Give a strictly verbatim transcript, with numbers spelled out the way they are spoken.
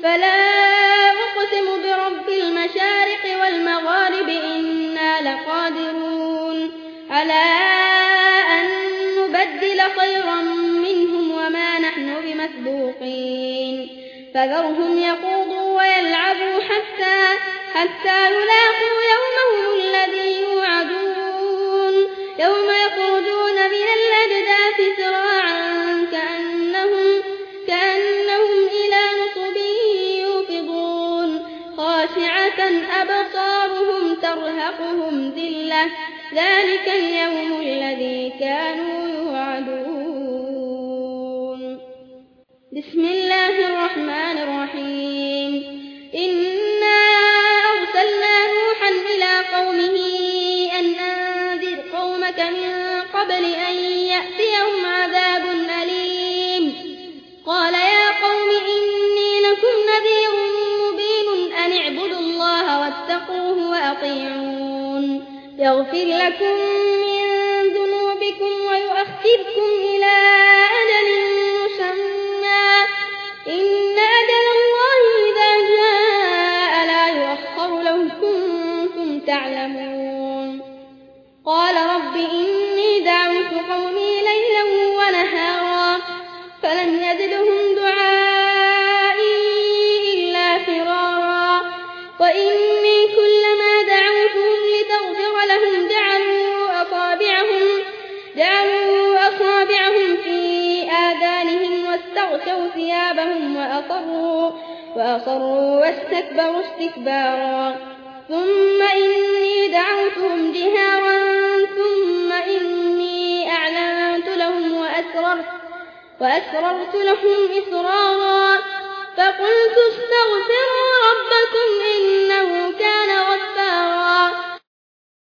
فلا أقسم برب المشارق والمغارب إنا لقادرون على أن نبدل خيرا منهم وما نحن بمسبوقين فذرهم يخوضوا ويلعبوا حتى, حتى يلاقوا يومهم الذي يوعدون يوم يخرجون من الأجداث سراعا كأنهم, كأنهم إلى نصب يوفضون خاشعة أبصارهم ترهقهم ذلة ذلك اليوم الذي كانوا يوعدون. بسم الله الرحمن الرحيم. إنا أرسلنا نوحا إلى قومه أن أنذر قومك من قبل أن يأتيهم عذاب أليم. قال يا قوم إني لكم نذير مبين أن اعبدوا الله واتقوه وأطيعون يغفر لكم من ذنوبكم ويؤخركم إلى أجل مسمى إن أجل الله إذا جاء لا يؤخر لو كنتم تعلمون. قال رب إني دعوت قومي ليلا ونهارا فلم يزدهم دعائي إلا فرارا وإني كلما دعوتهم لتغفر لهم جعلوا أصابعهم, جعلوا أصابعهم في آذانهم واستغشوا ثيابهم وأصروا, وأصروا واستكبروا استكبارا ثم إني دعوتهم جهارا ثم إني أعلنت لهم وأسررت, وأسررت لهم إسرارا فقلت استغفروا ربكم